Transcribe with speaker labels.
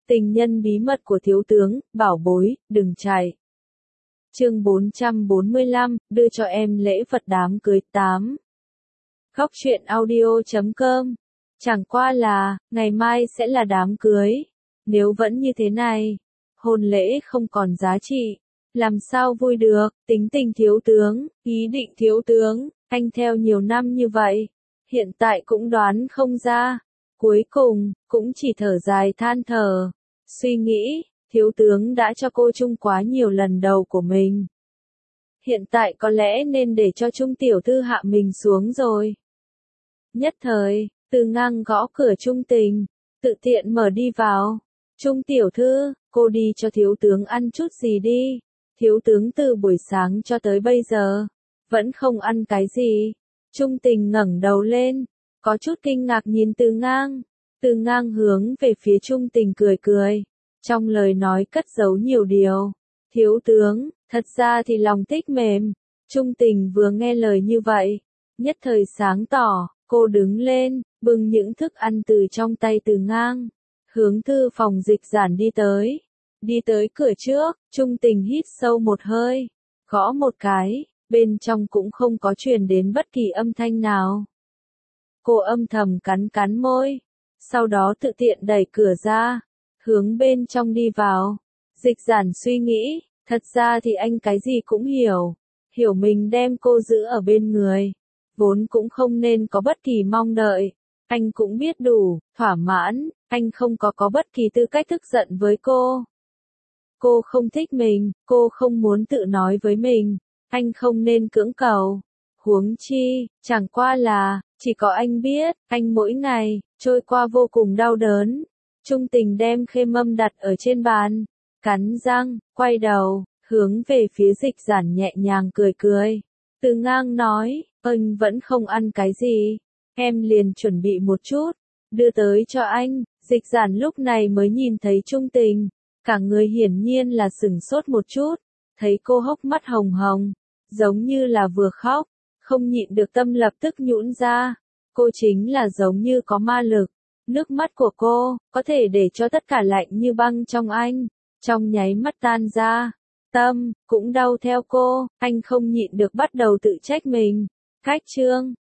Speaker 1: Tình nhân bí mật của thiếu tướng, bảo bối, đừng chạy. Chương 445, đưa cho em lễ vật đám cưới 8. Góc truyện audio.com. Chẳng qua là, ngày mai sẽ là đám cưới. Nếu vẫn như thế này, hôn lễ không còn giá trị. Làm sao vui được, tính tình thiếu tướng, ý định thiếu tướng, anh theo nhiều năm như vậy. Hiện tại cũng đoán không ra. Cuối cùng, cũng chỉ thở dài than thở. Suy nghĩ, thiếu tướng đã cho cô Trung quá nhiều lần đầu của mình. Hiện tại có lẽ nên để cho Trung tiểu thư hạ mình xuống rồi. Nhất thời, Từ Ngang gõ cửa Trung Tình, tự tiện mở đi vào. Trung tiểu thư, cô đi cho thiếu tướng ăn chút gì đi. Thiếu tướng từ buổi sáng cho tới bây giờ, vẫn không ăn cái gì. Trung Tình ngẩng đầu lên, có chút kinh ngạc nhìn Từ Ngang. Từ Ngang hướng về phía Trung Tình cười cười. Trong lời nói cất giấu nhiều điều. Thiếu tướng, thật ra thì lòng thích mềm. Trung Tình vừa nghe lời như vậy, nhất thời sáng tỏ, cô đứng lên, bưng những thức ăn từ trong tay Từ Ngang, hướng thư phòng Dịch Giản đi tới. Đi tới cửa trước, Trung Tình hít sâu một hơi, gõ một cái, bên trong cũng không có truyền đến bất kỳ âm thanh nào. Cô âm thầm cắn cắn môi, sau đó tự tiện đẩy cửa ra, hướng bên trong đi vào. Dịch Giản suy nghĩ, thật ra thì anh cái gì cũng hiểu, hiểu mình đem cô giữ ở bên người, vốn cũng không nên có bất kỳ mong đợi, anh cũng biết đủ, thỏa mãn, anh không có bất kỳ tư cách tức giận với cô. Cô không thích mình, cô không muốn tự nói với mình, anh không nên cưỡng cầu. Huống chi, chẳng qua là, chỉ có anh biết, anh mỗi ngày, trôi qua vô cùng đau đớn. Trung Tình đem khê mâm đặt ở trên bàn, cắn răng, quay đầu, hướng về phía Dịch Giản nhẹ nhàng cười cười. Từ Ngang nói, anh vẫn không ăn cái gì, em liền chuẩn bị một chút, đưa tới cho anh. Dịch Giản lúc này mới nhìn thấy Trung Tình, cả người hiển nhiên là sửng sốt một chút, thấy cô hốc mắt hồng hồng, giống như là vừa khóc, không nhịn được tâm lập tức nhũn ra. Cô chính là giống như có ma lực, nước mắt của cô, có thể để cho tất cả lạnh như băng trong anh, trong nháy mắt tan ra. Tâm, cũng đau theo cô, anh không nhịn được bắt đầu tự trách mình. Cách chương,